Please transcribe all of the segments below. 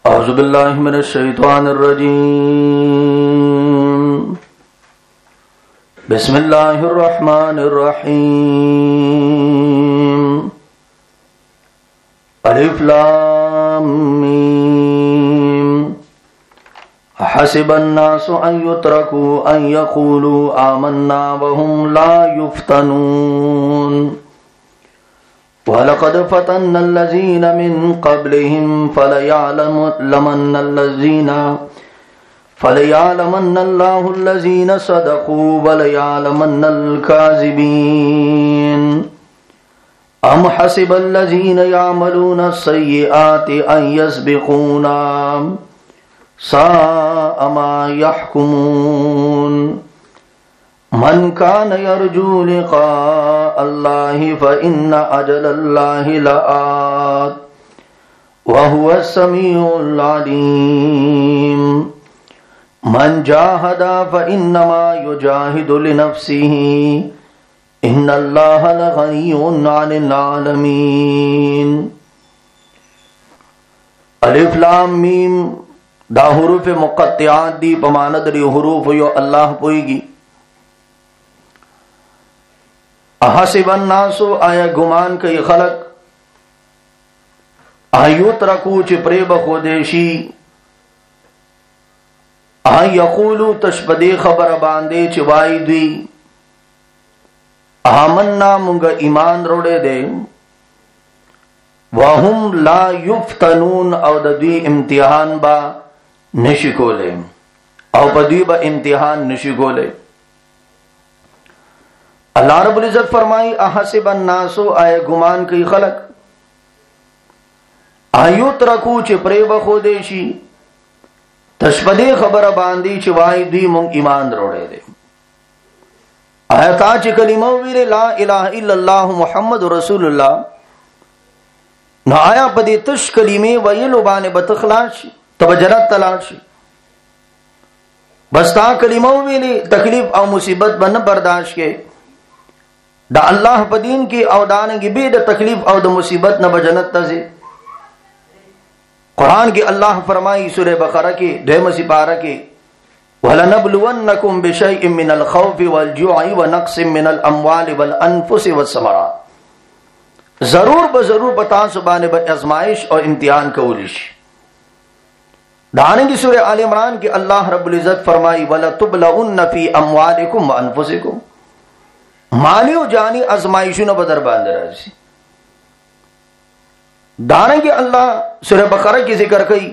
أعوذ بالله من الشيطان الرجيم بسم الله الرحمن الرحيم ألف لام ميم أحسب الناس أن يتركوا أن يقولوا آمنا وهم لا يفتنون وَلَقَدْ فَتَنَّا الَّذِينَ مِنْ قَبْلِهِمْ فَلَيَعْلَمَنَّ اللَّهُ الَّذِينَ صَدَقُوا وَلَيَعْلَمَنَّ الْكَاذِبِينَ أَمْ حَسِبَ الَّذِينَ يَعْمَلُونَ السَّيِّئَاتِ أَنْ يَسْبِقُونَا سَاءَ مَا يَحْكُمُونَ من كان يرجو لقاء الله فإن أجل الله لآت وهو السميع العليم من جاهد فإنما يجاهد لنفسه إن الله لغني عن العالمين الف لام میم دا حروف مقطعات دی پماند دی حروف یو اللہ پوئیگی احسب الناس آیا گمان کئی خلق آیوت رکو چی پریب خودشی آئی یقولو تشپدی خبر باندے چی وائی دوی آمنا منگا ایمان روڑے دے وهم لا یفتنون او دوی امتحان با نشکو لے او بدوی با امتحان نشکو لے اللہ رب العزت فرمائی احسب الناس آئے گمان کی خلق آیوت رکو چی پریب خودشی تشپدی خبر باندی چی وائی دی مونگ ایمان روڑے دے آیتا چی کلمہ ویرے لا الہ الا اللہ محمد رسول اللہ نو آیا پدی تش کلمے ویلو بانے بتخلاش تب جنت تلاش بس تا کلمہ ویلے تکلیف او مصیبت بن برداشت کے دا اللہ پا دین کی او دانگی بے دا تکلیف او دا مصیبت نہ بجنت تزے قرآن کی اللہ فرمائی سورہ بقرہ کی دویم سپارہ کی وَلَنَبْلُوَنَّكُمْ بِشَيْءٍ مِّنَ الْخَوْفِ وَالْجُوعِ وَنَقْصٍ مِّنَ الْأَمْوَالِ وَالْأَنفُسِ وَالثَّمَرَاتِ ضرور بضرور بتا سبانے با ازمائش اور امتحان کولیش دانگی سورہ آل عمران کی اللہ رب العزت فرمائی وَلَتُبْلَعُنَّ فِي أَمْوَالِكُمْ وَأَنفُسِكُمْ مالی و جانی ازمائشوں نہ بدر باندھ رہی دانگی اللہ سورہ بقرہ کی ذکر کئی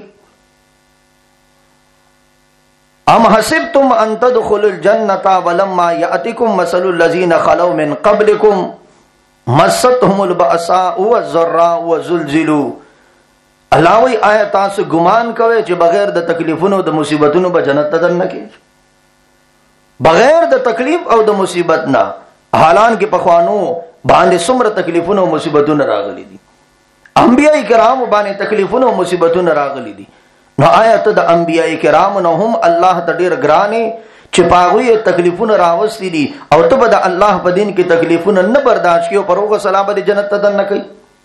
ام حسبتم ان تدخلوا الجنة ولما یأتکم مثل الذین خلوا من قبلکم مستهم البأساء والضراء وزلزلوا اللہ وی آیا تاسو گمان کوئے چھ بغیر دا تکلیفونو دا مصیبتونو با جنت تدن نکی بغیر دا تکلیف او دا مصیبت نہ حالان کے پخوانو باندے سمر تکلیفون و مصیبتون راغلی دی انبیاء کرام باندے تکلیفون و مصیبتون راغلی دی نو آیت دا انبیاء کرام نو ہم اللہ تا دیر گرانے چپاغوی تکلیفون راوستی دی او تب دا اللہ پا دین کی تکلیفون نہ برداشت کیو پروغ سلام دی جنت تدن نکی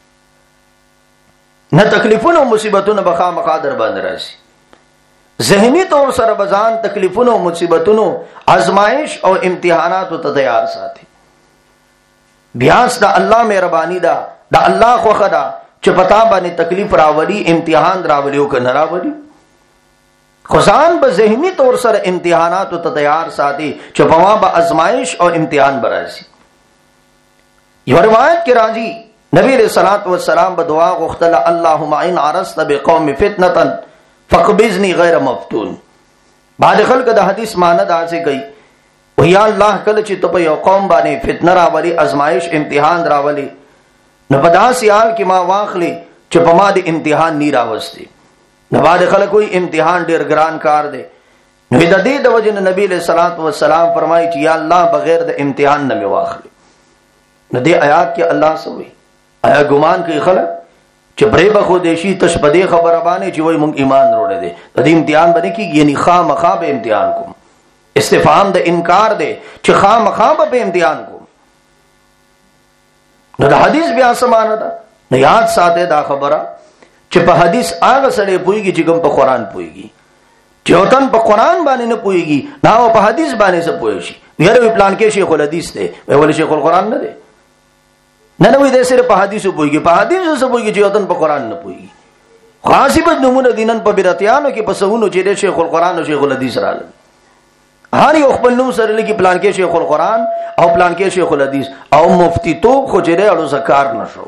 نہ تکلیفون و مصیبتون بخا مقادر باندھ رہی ذہنی طور سر بزان تکلیفون و مصیبتون آزمائش اور امتحانات و تیار ساتھی بیاس دا اللہ مہربانی دا اللہ خوخ دا چپتا بانی تکلیف راولی امتحان راولیو کا نراولی خزان با ذہنی طور سر امتحانات و تیار ساتھی چپوا با ازمائش اور امتحان برازی یہ روایت کے راجی نبی علیہ السلام بدعا غختلا اللہم ان عرست بقوم فتنتا فقبضنی غیر مفتون بعد خلق دا حدیث ماند آسے گئی یا اللہ کل چی تو پا یو قوم بانے فتنہ راولی ازمائش امتحان راولی نپدا سیال کی ما واخلی چی پا ما دی امتحان نی راوستی نباد خلق کوئی امتحان دیر گران کار دے نوی دا دی دا وجن نبی علیہ السلام فرمائی چی یا اللہ بغیر دا امتحان نمی واخلی ندی آیات کی اللہ سوئی آیا گمان کی خلق چی بری بخودیشی تشپدی خبر بانے چی وہی منگ ایمان روڑے دے دا امتحان بنے کی یعنی خام خواب امتحان کو استفہام دے انکار دے چی خام خواب پہ امتحان کو نو دا حدیث بھی آسمانا دا نو یاد ساتے دا خبرہ چی چې په حدیث هغه سره پويږي چې کوم په قران پويږي. چې وطن په قران باندې نه پويږي نه په حدیث باندې څه پوي شي. یاره پلان کې شیخ الحدیث دی ولی شیخ القران نه دی. نه وي د سره په حدیثو پويږي په حدیثو څه پويږي چې وطن په قران نه پويږي. خاصه نمونه دینن په براتیانو کې په سونو چې شیخ القران او شیخ الحدیث راغله. هر یو خپل نوم سره لګي پلان کې شیخ القران او پلان کې شیخ الحدیث او مفتی تو خو چیرې اړو زکار نشو.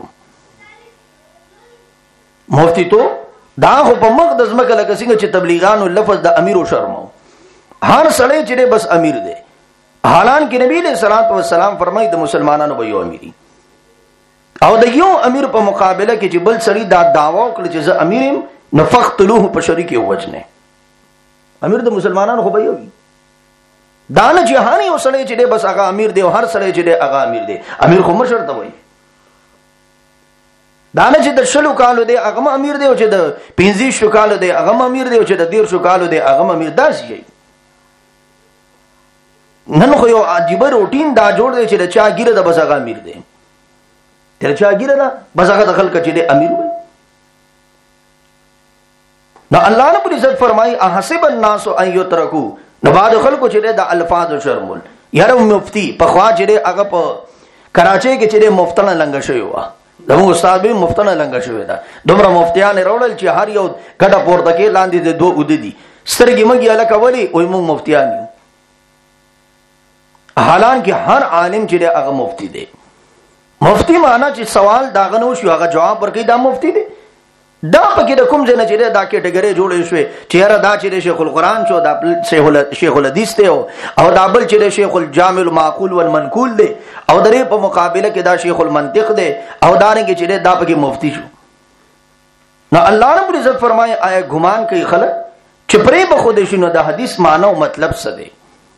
مفتی تو دا خو په مقدس مکه لکه څنګه چې تبلیغانو لفظ د امیر او شرمو هر سړی چې بس امیر دی. حالان کې نبی له صلوات و سلام فرمایي د مسلمانانو به یو امیر او د یو امیر په مقابله کې چې بل سړی دا دعوا وکړي چې زه امیر نفقتلوه په شریک وجنه. امیر د مسلمانانو خو به یو دانه جهانی او سړی چې بس هغه امیر دی او هر سړی چې هغه امیر دی. امیر خو مشر ته وایي. دانه چې د شلو کالو دی هغه امیر دی او چې د 15 کالو دی هغه امیر دی او چې د 13 کالو دی هغه امیر داسي. نن خو یو عجیب روټین دا جوړ دی چې د چا ګیره د بس هغه امیر دی. تر چا ګیره دا بس هغه د خلک چې دی امیر وي. نو الله رب العزت فرمایي احسب الناس ان يتركوا نو بعد خلکو چې د الفاظ شرمول. یاره مفتی په خوا چې هغه په کراچۍ کې چې مفتنه لنګ شوی و دغه استاد به مفتنه لنګ شوی دا دومره مفتیان راول چې هر یو ګډه پورته کې لاندې د دوه ودی سترګې مګي الکه ولی وای مو مفتیان یو. حالان کې هر عالم چې هغه مفتی دی. مفتی معنا چې سوال داغه نو شو هغه جواب ورکړي دا مفتی دی. دا پکې د کوم ځای نه چې دا کېټګری جوړې شوې چې یاره دا چې شیخ القرآن شو دا شیخ الحدیث دی او دا بل چې شیخ الجامع المعقول والمنقول دی او درې په مقابله کې دا شیخ المنطق دی او دا نه چې دا پکې مفتی شو. نو الله رب العزت فرمایي آیا ګمان کوي خلک چې پرې به خود شي. نو د حدیث معنی او مطلب څه دی؟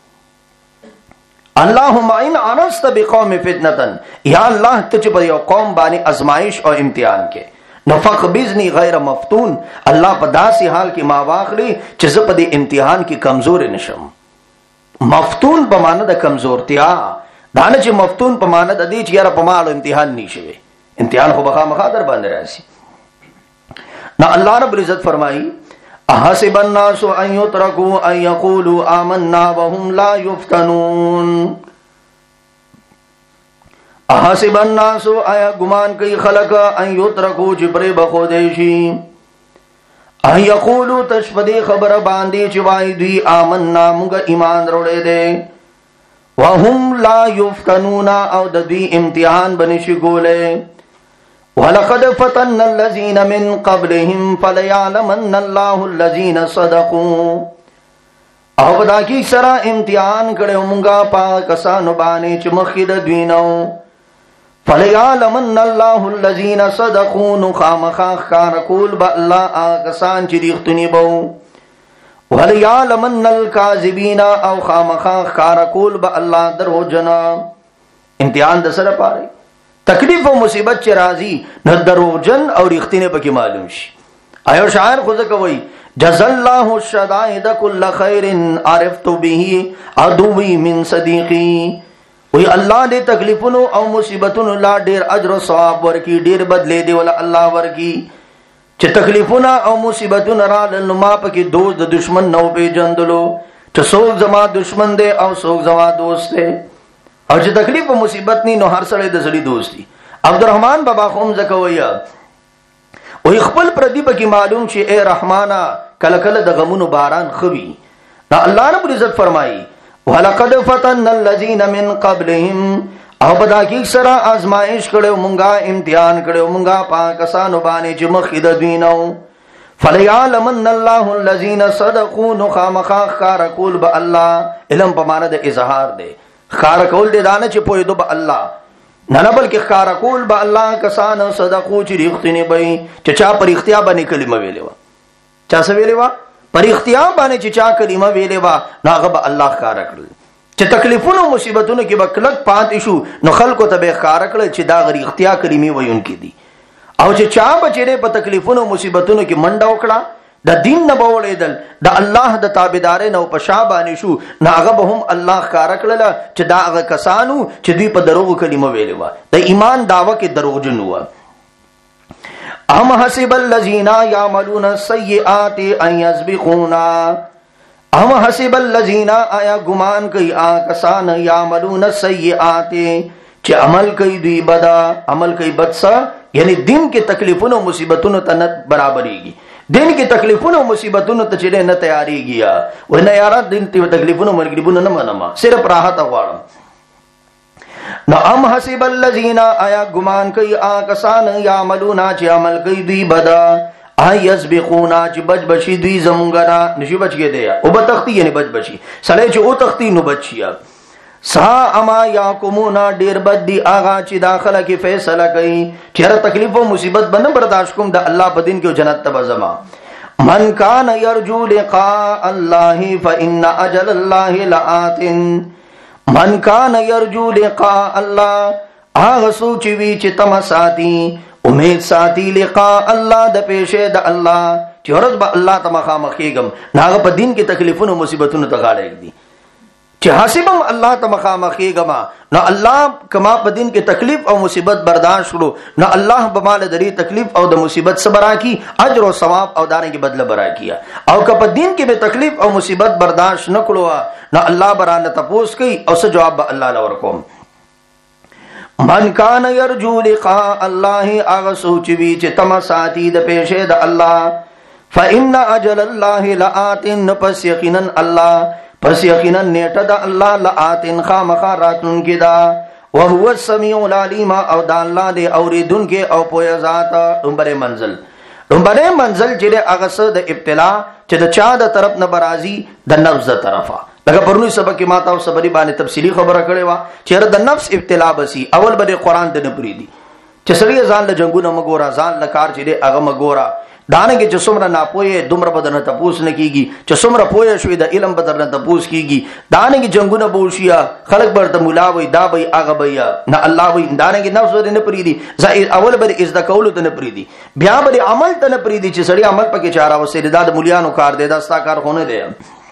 اللهم ان انست بقوم فتنه یا الله ته چې په یو قوم باندې ازمایش او امتحان کې نفق بزنی غیر مفتون الله په داسې حال کې ما واخلي چې زه په دې امتحان کې کمزور نشم. مفتون په معنی د کمزورتیا دا نه چې مفتون په معنی د دې چې یاره په مالو امتحان نشي. امتحان خو بخا مخاطر باندې راشي. نو الله رب العزت فرمایي احسب الناس ان يتركوا ان يقولوا آمنا وهم لا يفتنون. احسب الناس آیا گمان کوي خلق ان يتركوا چې پرې بخو دی شي ان يقولوا تشفدي خبر باندې چې وای دوی آمنا موږ ایمان وروړې دي وهم لا يفتنون او د دوی امتحان بنشي ګولې. ولقد فتن الذين من قبلهم فليعلمن الله الذين صدقوا او بدا کی سرا امتحان کړو موږ پا کسانو باندې چې مخې د دوی نو. فليعلمن الله الذين صدقوا نخامخا خار کول با الله آکسان چې ریختنی بو وليعلمن الكاذبين او خامخا خار کول با الله درو جنا. امتحان د سره پاره تکلیف او مصیبت چې راځي نو دروغجن او ریختنی پکې معلوم شي. ایو شاعر خو ځکه وای جزا الله الشدائد كل خير عرفت به عدوي من صديقي. وی الله دې تکلیفونو او مصیبتونو لا ډیر اجر او ثواب ورکی ډیر بدلې دی ولا الله ورکی. چې تکلیفونه او مصیبتونه را نو ما پکې دوست د دشمن نو پیژندلو چې څوک زما دشمن دی او څوک زما دوست دی. او چې تکلیف او مصیبت ني نو هر سړی د سړي دوست دی. عبدالرحمن بابا خوم زکویا وی خپل پردی پکې معلوم شي اے رحمانا کله کله د غمونو باران خوي. دا الله رب العزت فرمایي ولقد فتن الذين من قبلهم او بدا کی سرا آزمائش کړو مونږه امتحان کړو مونږه پاکستان باندې چې مخې د دینو. فليعلمن الله الذين صدقوا نخامخا خار کول به الله. علم په معنا د اظهار دی. خار کول دی دانه چې پوي دو به الله نه نه بلکې خار کول به الله کسان صدقو چې ریختنی به چې چا پر اختیار باندې کلمه ویلې و چا څه ویلې و پر اختیار باندې چې چا کلمه ویلې و ناغه به الله خار کړل. چې تکلیفونو مصیبتونو کې بکلک پات شو نو خلکو ته به خار کړل چې دا غری اختیار کلمې وایونکې دي. او چې چا بچره په تکلیفونو مصیبتونو کې منډه وکړه د دین نه بولیدل د الله د تابعداري نو په شابانه شو ناغه به هم الله خار کړل چې دا هغه کسانو چې دوی په دروغ کلمه ویلې و د ایمان داوا کې دروغجن و. ام حسب الذین یعملون السیئات ان یسبقونا، ام حسب الذین آیا گمان کئی آکسان یعملون السیئات چه عمل کئی دوی بدا، عمل کئی بد سا یعنی دن کے تکلیفون و مصیبتون تا نت برابری گی، دن کی تکلیفون و مصیبتون تا چلے نہ تیاری گیا وہ نہ یارا دن تکلیفون و مرگریبون نہ منما صرف راحت اغوارم. نو ام حسب الذین آیا گمان کئی آکسان یعملونا چی عمل کئی دوی بدا یسبقونا چی بچ بچی دوی زمونگنا نشی بچ گئے دیا او بتختی یعنی بچ بچی سلے چی او تختی نو بچیا. سا اما یاکمونا دیر بد دی آغا چی داخلہ کی فیصلہ کئی چیرہ تکلیف و مصیبت بنا برداشت کم دا اللہ پا دن کیو جنت تبا زما. من کان یرجو لقاء اللہ فإن اجل اللہ لآتن، من کان یرجو لقاء اللہ آغا سوچی وی چی تم ساتی امید ساتی لقاء اللہ دا پیشے دا اللہ چی ورز با اللہ تمخا مخیگم ناغا پا دین کی تکلیفون و مصیبتون تغالے دی چی حاسبم اللہ تمخا مخیگما نا اللہ کما پا دین کی تکلیف او مصیبت برداشت کرو نا اللہ بمال دری تکلیف او دا مصیبت سبرا کی اجر و ثواب او دارے کی بدل برا کیا او کپا دین کی بے تکلیف او مصیبت برداشت نکلو نا اللہ برا نتپوس کی او سے جواب با اللہ لورکوم. من کان یرجو لقاء اللہ آغا سوچوی چی تم ساتی دا پیشے دا اللہ فإن اجل اللہ لآتن پس یقینا اللہ پس یقینا نیٹا دا اللہ لآتن خامخا راتن کی دا وہو السمیع العلیم او دا اللہ دے اوریدن کے او پویا ذاتا دنبر منزل چلے اغس دا ابتلا چی دا چا دا طرف نبرازی دا نفس دا طرفا لگا پرنوی سبق کی ماتا و سبری بانے تفصیلی خبرہ کرے وا چہر دا نفس ابتلا بسی اول بدے قرآن دا نپری دی چہ سڑی زان لجنگو نا مگورا زان لکار چلے اغا مگورا دانے کے چسمرا نا پوئے دمر بدر نا تپوس نکی گی چسمرا پوئے شوی دا علم بدر نا تپوس کی گی دانے کی جنگو نا بوشیا خلق برتا ملاوی دا بی آغا بیا نا اللہ بی دانے کی نفس بدے نپری دی اول بدے ازدہ کولو تا نپری دی بیا بدے عمل تا نپری دی چہ سڑی عمل پاکی چارا وسیل دا دا ملیانو کار دے دا ستا کار خونے دے.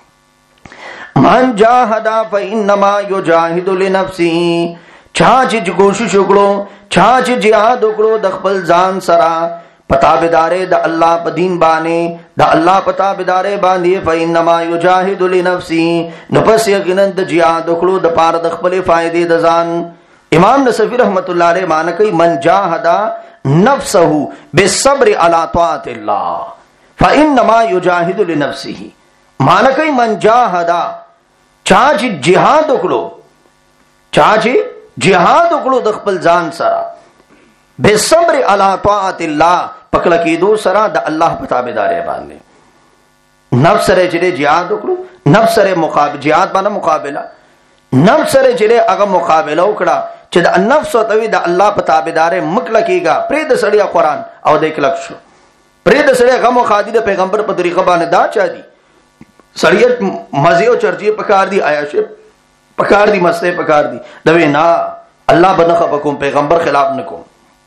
من جاہدا فإنما یجاہد لنفسی چاچ کوشش اکڑو چاچ جہاد اکڑو دخپل زان سرا پتا بدارے دا اللہ پا دین بانے دا اللہ پتا بدارے باندے فإنما یجاہد لنفسی نفس یقینن دا جہاد اکڑو دا پار دخپل فائدے دا زان. امام نصفی رحمت اللہ علیہ مانا کئی من جاہدا نفسہو بالصبر علی طاعت اللہ فإنما یجاہد لنفسی مانا کئی من جاہدا چاچ جہاد اکڑو چاچ جہاد اکڑو دخپل زان سرا بے صبر علی طاعت اللہ پکلا کی دو سرا دا اللہ پتا بدارے باندے نفس سرے چلے جہاد اکڑو نفس سرے جہاد بانا مقابلہ نفس سرے چلے اگا مقابلہ اکڑا چھ دا نفس و توی دا اللہ پتا بدارے مکلا کی گا پرید سڑیا قرآن او دیکھ لکشو پرید سڑیا غم و خادی دا پیغمبر پا طریقہ بانے دا چاہ دی سڑیت مزے و چرچی پکار دی عیاشی پکار دی مسئلے پکار دی دوی نا اللہ بنخ بکم پیغمبر خلاف نکم.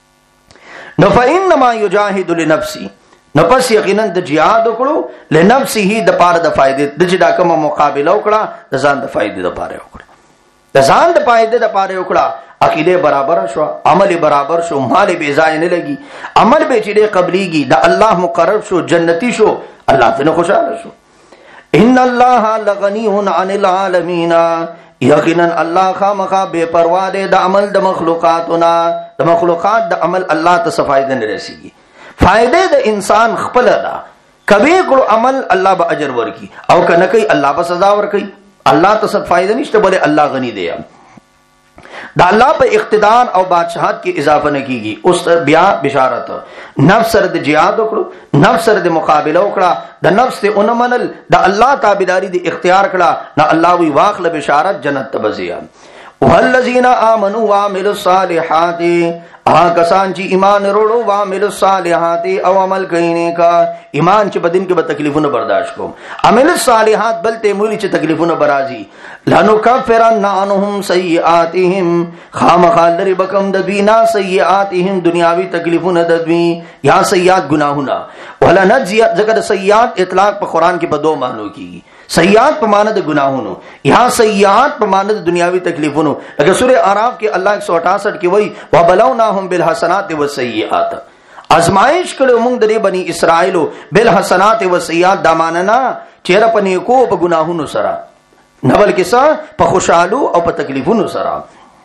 نو فإنما یجاہد لنفسی نو پس یقیناً دا جہاد اکڑو لنفسی ہی دا پار دا فائدے دا جدا کم مقابلہ اکڑا دا زان دا فائدے دا پارے اکڑا دا زان دا فائدے دا پارے اکڑا عقیدے برابر شو عمل برابر شو مال بے زائنے لگی عمل بے چلے قبلی گی دا اللہ مقرر شو جنتی شو اللہ تنے خوشحال شو. ان اللہ لغنی عن العالمین یقیناً اللہ خامخا بے پرواہ دے دا عمل دا مخلوقاتنا دا مخلوقات دا عمل اللہ تا فائدہ نہ رسی گی فائدے دا انسان خپل دا کبھی کرو عمل اللہ با اجر ورکی او کنکی اللہ با سزا ورکی اللہ تا سب فائدہ نشتا بلے اللہ غنی دے دا اللہ پہ اقتدار او بادشاہت کی اضافہ نہ کی گی اس بیا بشارت نفس سر د جہاد اکڑو نفس سر د مقابلہ اکڑا دا نفس تے انمنل دا اللہ تابداری دی اختیار کڑا نہ اللہ وی واخل بشارت جنت تبزیا. والذین آمنوا وعملوا الصالحات کسان چی ایمان روڑو وعملوا الصالحات او عمل کہنے کا ایمان چی بدن کے بتکلیفون برداشت کو عمل الصالحات بلتے مولی چی تکلیفون برازی لنکفرن عنہم سیئاتہم خامخال لری بکم ددوینا سیئاتہم دنیاوی تکلیفون ددوی یہاں سیئات گناہونا ولنجزیت ذکر سیئات اطلاق پا قرآن کی پا دو معنوں کی سیئات پا ماند گناہونو یہاں سیئات پا ماند دنیاوی تکلیفونو لیکن سورہ اعراف کے اللہ 168 کی وہی وَبَلَوْنَاهُمْ بِالْحَسَنَاتِ وَالسَّيِّئَاتِ ازمائش کړو موږ د بنی اسرائیلو بالحسنات والسیئات دا ماننا چیرې پنی کو په ګناهونو سره نه بلکې په خوشالو او په تکلیفونو سره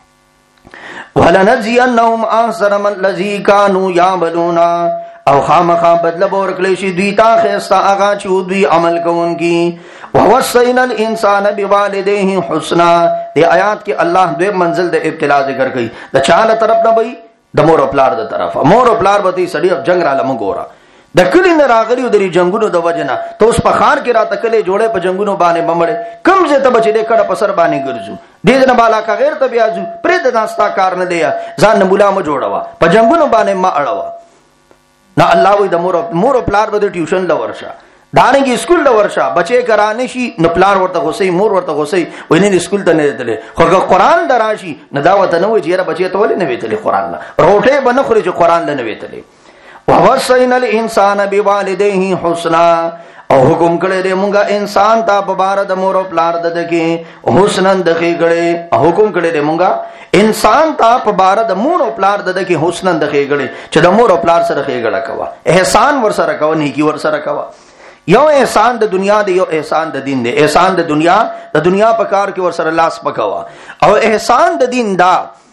ولنجزینهم احسن ما الذی كانوا يعملون او خامخا بدل ورکړي شي دوی ته خستا هغه چې دوی عمل کوونکی ووصینا الانسان بوالديه حسنا دې آیات کې الله دوی منزل د ابتلا ذکر کوي د چاله طرف نه وي د مور او پلار د طرفه مور او پلار به دې سړي جنگ را لمو ګورا د کلی نه راغلی د جنگونو د وجنه ته اوس په خار کې را تکلې جوړې په جنگونو باندې بمړې کم زه ته بچې کړه په سر باندې ګرځو دې نه بالا کا غیر ته بیاځو پرې د ناستا کار نه دی ځان مولا مو جوړوا په جنگونو باندې ما اړوا نه الله وي د مور او پلار به ټیوشن لورشه دانګي اسکول لورشه بچې کرانه شي نو پلار ورته غوسې مور ورته غوسې ویني اسکول ته نه تلې خو قرآن دراشي نه دا وته نه وي چې بچې ته ولې نه ویتلې قرآن نه روټه بنه خوري چې قرآن نه ویتلې ووصینا الانسان بوالديه حسنا او حکم کړی دی مونږه انسان ته په بار د مور او پلار د دکې حسنن دخې کړي حکم کړی دی مونږه انسان ته په بار د مور او پلار د دکې حسنن دخې کړي چې د مور او پلار سره خېګړه کوا احسان ور سره کوا نیکی ور سره کوا یو احسان د دنیا دی یو احسان د دین دی احسان د دنیا په کار کې ور سره لاس پکوا او احسان د دین دا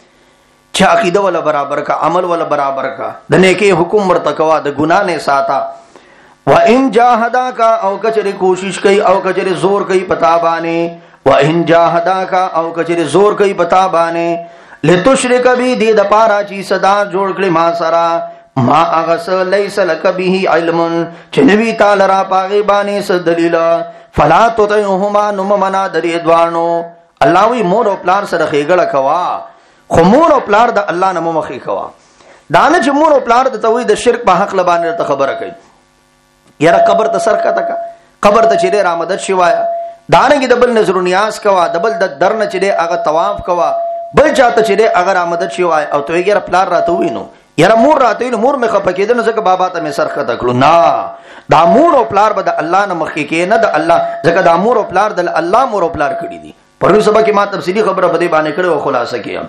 چې عقیده ولا برابر کا عمل ولا برابر کا د نیکی حکم ورتکوا د ګنا نه ساته و ان جاهداک او کچری کوشش کئ او کچری زور کئ پتا باندې و ان جاهداک او کچری زور کئ پتا باندې لتشرک بی دې د پارا چی صدا جوړ کړي ما سرا ما اغس لیس لک به علم چې نبی تعالی را پاغي باندې س دلیل فلا تطعهما نم منا درې دوانو الله وی مور او پلار سره خېګړه کوا خو مور او پلار د الله نه مخې کوا دانه چې مور او پلار د توحید د شرک په حق لبانه ته خبره کوي یاره قبر ته سر کا تک قبر ته چیرې را مدد شوایا دانه کې دبل نظر نیاز کوا دبل د درن چیرې هغه طواف کوا بل چاته چیرې هغه را مدد شوایا او ته یې پلار راته وینو یاره مور راته وینو مور مې خپکېدنه ځکه بابا ته مې سر کا تکړو نه دا مور او پلار به د الله نه مخې کې نه د الله ځکه دا مور او پلار د الله مور او پلار کړی دي پرونی سبا کې ما تفصیلی خبره په دې باندې کړو او خلاصه کړم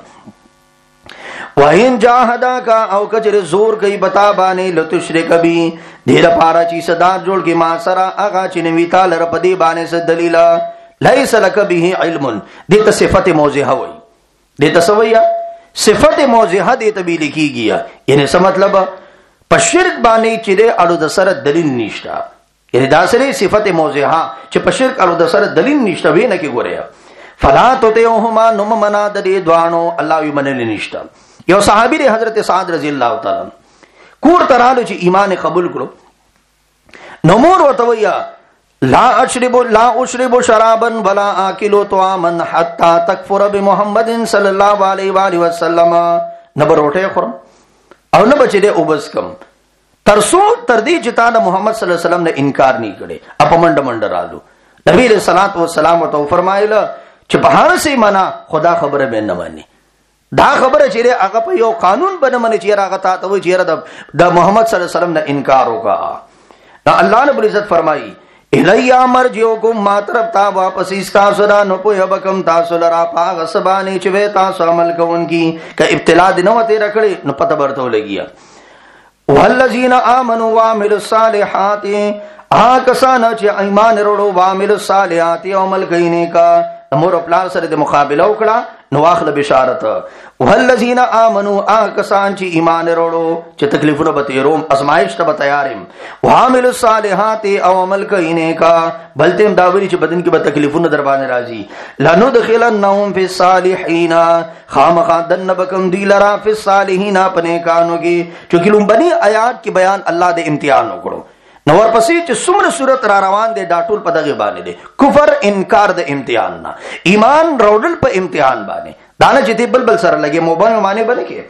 وَإِن جَاهَدَاكَ او کچره زور کوي بتا باندې لتشرک بی ډیر پارا چی صدا جوړ کې ما سره هغه چې نوی تعالی رب دې باندې څه دلیل لیس لک به علم دې ته صفت موضحه وای دې ته سویا صفت موضحه دې ته به لیکيږي یعنی څه مطلب په شرک باندې چې دې اړو د سره دلیل نشته یعنی دا سره صفت موضحه چې په شرک اړو د سره دلیل نشته وینه کې ګوریا فلا تطعهما نم منا د دې دوانو الله یې منل نشته یو صحابی دی حضرت سعد رضی اللہ تعالی کور ترالو چې ایمان قبول کړو نو مور ورته ویا لا اشرب شرابا ولا اكل طعاما حتى تكفر بمحمد صلی الله علیه و آله وسلم نبر روټه خورم او نه بچی دې وبس کم ترسو تر دې چې تا د محمد صلی الله علیه وسلم نه انکار نه کړي اپمنډ منډ رالو نبی علیہ الصلوۃ والسلام تو فرمایله چې بهر سي منا خدا خبره به نه مانی دا خبره چې هغه په یو قانون باندې منی چې هغه ته وي چې د محمد صلی الله علیه وسلم نه انکار وکا دا الله رب العزت فرمایي الیا مرجوکم ما طرف تا واپس تاسو را نو په یبکم تاسو لرا پاغ سبانی چې وې تاسو عمل کوونکی ک ابتلا دنه وته رکړي نو پته ورته لګیا والذین آمنوا وعملوا الصالحات کسان چې ایمان وروړو وعملوا الصالحات عمل کینې کا امور پلان سره د مقابله وکړه نو واخله بشارت والذین آمنوا کسان چې ایمان وروړو چې تکلیفونه به تیروم ازمایش ته به تیارم وعملوا الصالحات او عمل کینې کا بلته داوري چې بدن کې به تکلیفونه در باندې راځي لندخلنهم فی الصالحین خامخدن بکم دی لرا فی الصالحین پنه کانو کې چې لومبني آیات کې بیان الله د امتحان وکړو نو ورپسې چې څومره صورت را روان دي دا ټول په دغه باندې دي کفر انکار د امتحان نه ایمان راوړل په امتحان باندې دا نه چې دی بلبل سره لګي موبایل باندې باندې کې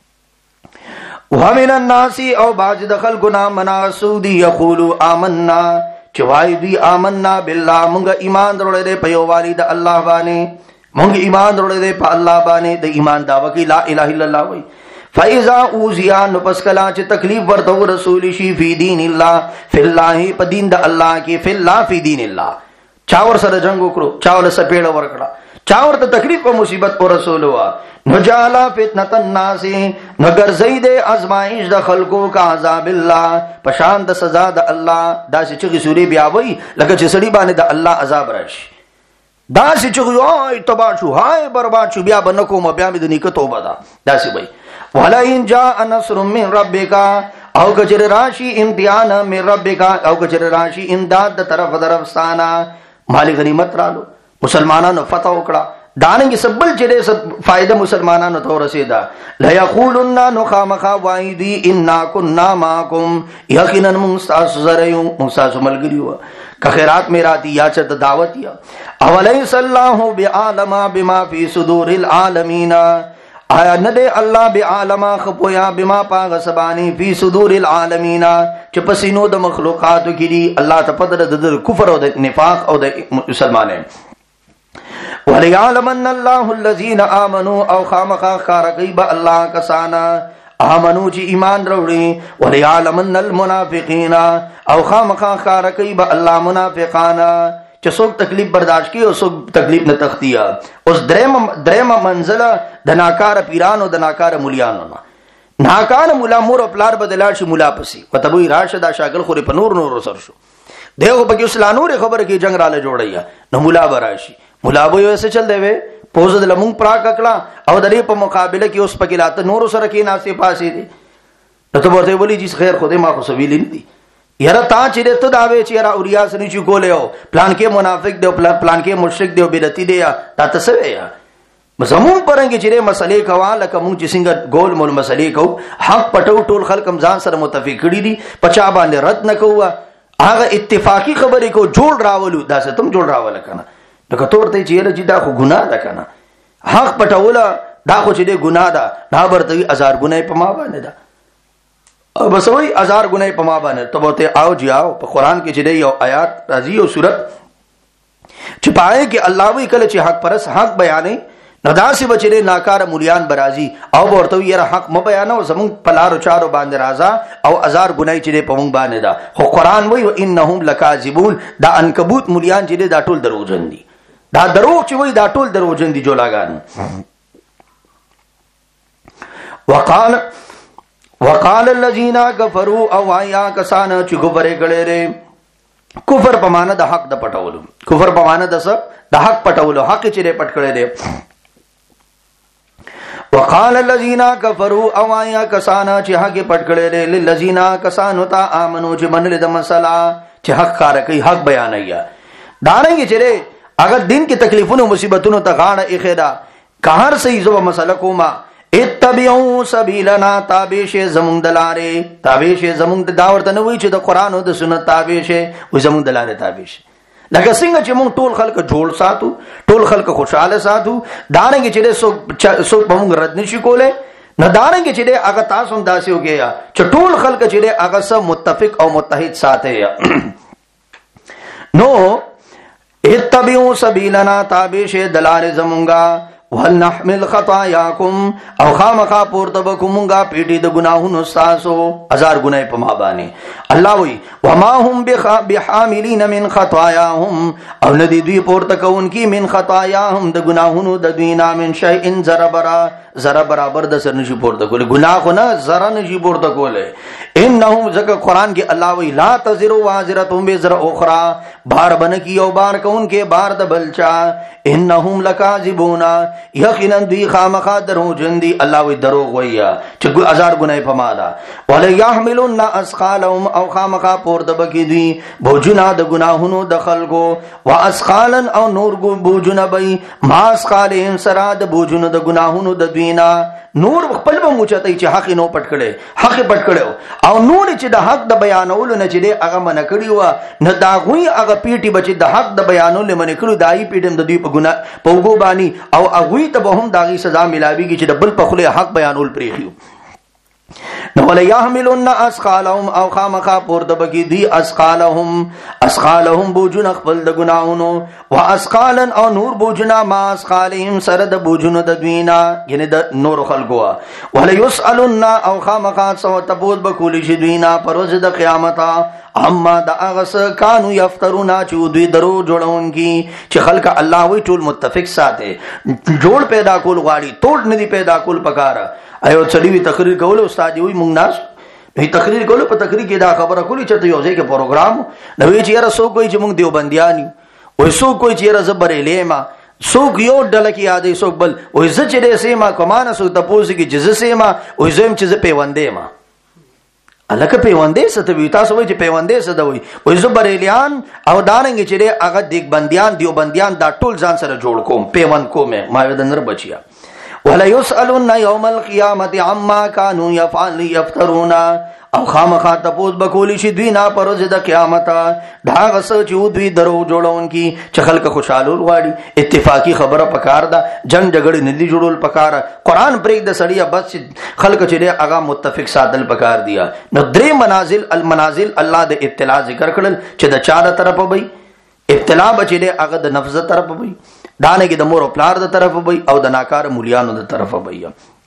ومن الناس او باج دخل گنا منا سودی یقولوا آمنا چوای دی آمنا بالله مونږ ایمان درولې په یو والد الله باندې مونږ ایمان درولې په الله باندې د ایمان داوا کې لا اله الا الله وای فاذا اوذیا نو پس کلا چې تکلیف ورته رسول شي فی دین الله فی الله په دین د الله کې فی الله فی دین الله چا ور سره جنگ وکړو چا ول سپېړ ورکړه چا ورته تکلیف او مصیبت او رسول وا نجالا فتنه الناس نگر زید ازمائش د خلقو کا عذاب الله پشان د سزا د الله داسې چې سوري بیا وای لکه چې سړي باندې د الله عذاب راشي داسې چې وای تبا شو هاي برباد شو بیا بنکو م بیا مې د نیکه توبه ده داسې وای ولا ان جاء نصر من ربک او کجر راشی امتحان من ربک او کجر راشی امداد د طرف درفستانه مال غنیمت رالو مسلمانانو فتح وکړه دانګي سبل چې سب فائدہ مسلمانانو ته رسیدا لا یقولن نخامخا وایدی انا كنا معكم یقینا مستاسرایو مستاسو ملګریو که خیرات میرا دی یا چت دعوت یا اولیس الله بعالم بما فی صدور العالمین آیا نده الله بعالم خپویا بما پاغ سبانی فی صدور العالمین چې پسینو د مخلوقات کې دی الله ته پدر د کفر او د نفاق او د مسلمانانو وليعلمن الله الذين امنوا او خامخا خارقيب الله کسانا امنو چې ایمان وروړي وليعلمن المنافقين او خامخا خارقيب الله منافقانا چې څوک تکلیف برداشت کی او څوک تکلیف نه تختیا اوس دریم منزله د ناکار پیرانو د ناکار مولیانو ناکار مولا مور پلار بدلار شي مولا پسی وتبوی راشد شاګل خوري په نور سر شو دیو پکې اسلامور خبره کې جنگ رااله جوړیا نو مولا براشي مولا به وسه چل دی وې پوز د لمون پرا ککړه او د دې په مقابله کې اوس پکې لاته نور سره کې ناسې پاسې دي نو ته ورته ویلي چې خیر خوده ما خو سویل نه دي یاره تا چې ته دا وې چې یاره اوریا سني چې کولې پلان کې منافق دی پلان کې مشرک دی بدعتي دی تا ته څه یا زمون پرنګ چې مسلې کوا لکه مونږ چې څنګه ګول مول مسلې کو حق پټو ټول خلک ځان سره متفق کړي دي پچا باندې رد نه کوه هغه اتفاقی خبرې کو جوړ راولو دا څه تم جوړ راول کنه لکه تورته چې دا خو ګناه ده کنه حق پټوله دا خو چې دې ګناه ده دا ورته 1000 ګناه په ما باندې ده او بس وای 1000 ګناه په ما باندې ته بوته آو جی آو په قران کې چې یو آیات راځي او سورت چې پای کې الله وی کله چې حق پرس حق بیانې نداسي بچره ناکار مولیان برازي او ورته یې حق م بیانو زمون پلارو چارو باندې رازا او 1000 ګنای چې په مونږ باندې دا خو قران وای و انهم لکاذبون دا عنکبوت مولیان چې دا ټول دروغجن دي دا دروغ چې وای دا ټول دروغجن دي جولاګان وقال الذين كفروا او ايا کسان چې کفر کړي کفر په معنا د حق د پټولو کفر په معنا د حق پټولو حق چې پټ کړي دي وقال الذين كفروا او ايا کسان چې حق پټ کړي دي للذين کسان تا امنو چې منل د مسله چې حق کار کوي حق بیانیا دانګي چې اگر دین کی تکلیفونو مصیبتونو ته غاړه اخیدا کهر صحیح زو مسله کوما اتبعوا سبیلنا تابع زمون دلاره تابع زمون د داورت نه وی چې د قران او د سنت تابع شه و زمون دلاره تابع شه لکه څنګه چې مونږ ټول خلک جوړ ساتو ټول خلک خوشاله ساتو دانګ چې سو مونږ رد نشي کوله نه دانګ چې هغه تاسو هم داسې وګیا چې ټول خلک چې هغه سره متفق او متحد ساته نو اتبعوا سبیلنا تابع شه دلاره زمونږه ولنحمل خطاياكم او خامخا پورته بکومږه پیټي د ګناهونو تاسو 1000 ګناه په ما باندې الله وی وما هم بحاملين من خطاياهم او ندي دوی پورته کوونکی من خطاياهم د ګناهونو د دوینا من شيء ذره برابر د سر نشي پورته کول ګناه خو نه ذره نشي پورته کول انهم ذکر قران کې الله وی لا تزروا وازره بذر اخرى بار بن کی او بار کون کې بار د بلچا انهم لکاذبون یقینا دوی خامخا درو جندي الله وی دروغ ویا چې 1000 ګناه په ما ده ولا يحملون اسقالهم او خامخا پور د بکی دوی بوجنا د ګناهونو د خلقو واسقالن او نور بوجنا بای ما اسقالهم سرا د بوجنا د ګناهونو د دوینا نور خپل به موچتای چې حق نو پټ کړي حق پټ کړو او نور چې د حق د بیانولو نه چې هغه من کړیو نه دا غوي هغه پیټي بچي د حق د بیانولو من کړو دای پیټم د دوی په ګناه په وګو باندې او هغه ته به هم داغي سزا ملاويږي چې د بل په خله حق بیانول پریخيو نو ولا يحملون اسقالهم او خامخا پور د بکی دی اسقالهم بوجن خپل د ګناونو واسقالن او نور بوجنا ما اسقالهم سره د بوجنو د دوینا یعنی د نور خلقوا ولا يسالون او خامخا سو تبود بکول شي دوینا پروز د قیامت اما دا اغس کانو یفترونا چو دوی درو جوړونکی چې خلق الله وی ټول متفق ساته جوړ پیدا کول غواړي توړ ندی پیدا کول پکاره ایو چړي تقریر کول استاد وی مونږ ناس هی تقریر کول په تقریر کې دا خبره کولی چې یو ځای کې پروګرام نو چې یاره سو کوئی چې مونږ دیوبندیانی وای سو کوئی چې یاره زبرې لیما سوک یو ډله کې یادې سوک بل وای ز چې دې سیما کومانه سو تاسو کې جز سیما وای زم چې ز پیوندې ما الکه پیوندې ستوي تاسو وای چې پیوندې ستوي وای ز بریلیان او دانګ چې دې هغه دیګ بندیان دیوبندیان دا ټول ځان سره جوړ کوم پیوند کوم ما د نر بچیا ولا يسألون يوم القيامه عما كانوا يفترون او خامخا تپوس بکولی شي دوی نه پروز د قیامت دا غس چې دوی درو جوړونکي چې خلک خوشاله غواړي اتفاقی خبره پکار ده جنگ جګړه ندي جوړول پکار قرآن پرېګ د سړیا بس خلک چې هغه متفق ساتل پکار دیا نو درې المنازل الله د ابتلا ذکر کړل چې د چا د طرف وي ابتلا بچي د هغه د نفس طرف وي دانه کې د مور او پلار د طرف وي او د ناکار مولیانو د طرف وي